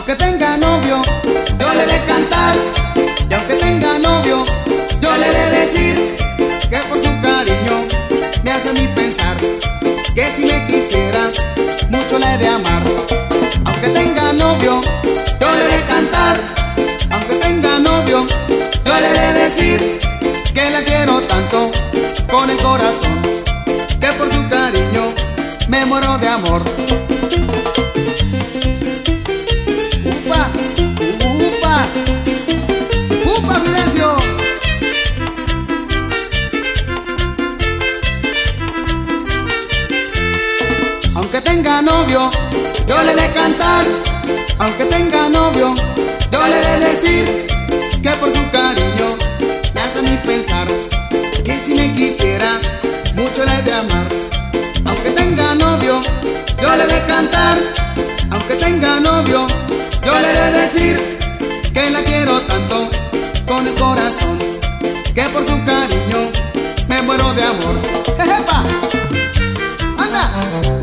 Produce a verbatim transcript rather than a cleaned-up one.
Aunque tenga novio, yo le he de cantar. Y aunque tenga novio, yo le he de decir que por su cariño me hace a mí pensar que si me quisiera, mucho la he de amar. Aunque tenga novio, yo le he de cantar. Aunque tenga novio, yo le he de decir que la quiero tanto con el corazón, que por su cariño me muero de amor. ¡Upa! ¡Upa! ¡Upa, Fidencio! Aunque tenga novio, yo le he de cantar. Aunque tenga novio, yo le he de decir que por su cariño me hace a mí pensar que si me quisiera, mucho la he de amar. Aunque tenga novio, yo le he de cantar. Aunque tenga novio, yo le he de decir que la quiero tanto con el corazón, que por su cariño me muero de amor. ¡Jejepa! ¡Anda!